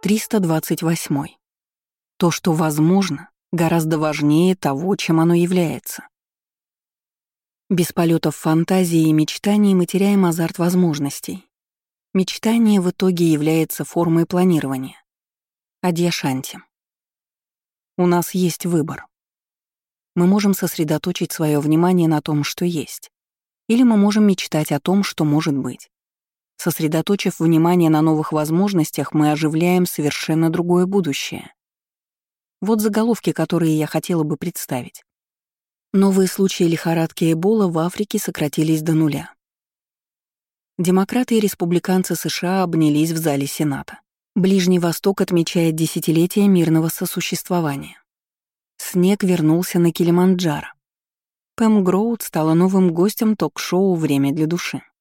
328. То, что возможно, гораздо важнее того, чем оно является. Без полетов фантазии и мечтаний мы теряем азарт возможностей. Мечтание в итоге является формой планирования. Адьяшанти. У нас есть выбор. Мы можем сосредоточить свое внимание на том, что есть. Или мы можем мечтать о том, что может быть. Сосредоточив внимание на новых возможностях, мы оживляем совершенно другое будущее. Вот заголовки, которые я хотела бы представить. Новые случаи лихорадки Эбола в Африке сократились до нуля. Демократы и республиканцы США обнялись в зале Сената. Ближний Восток отмечает десятилетие мирного сосуществования. Снег вернулся на Килиманджаро. Пэм Гроуд стала новым гостем ток-шоу «Время для души».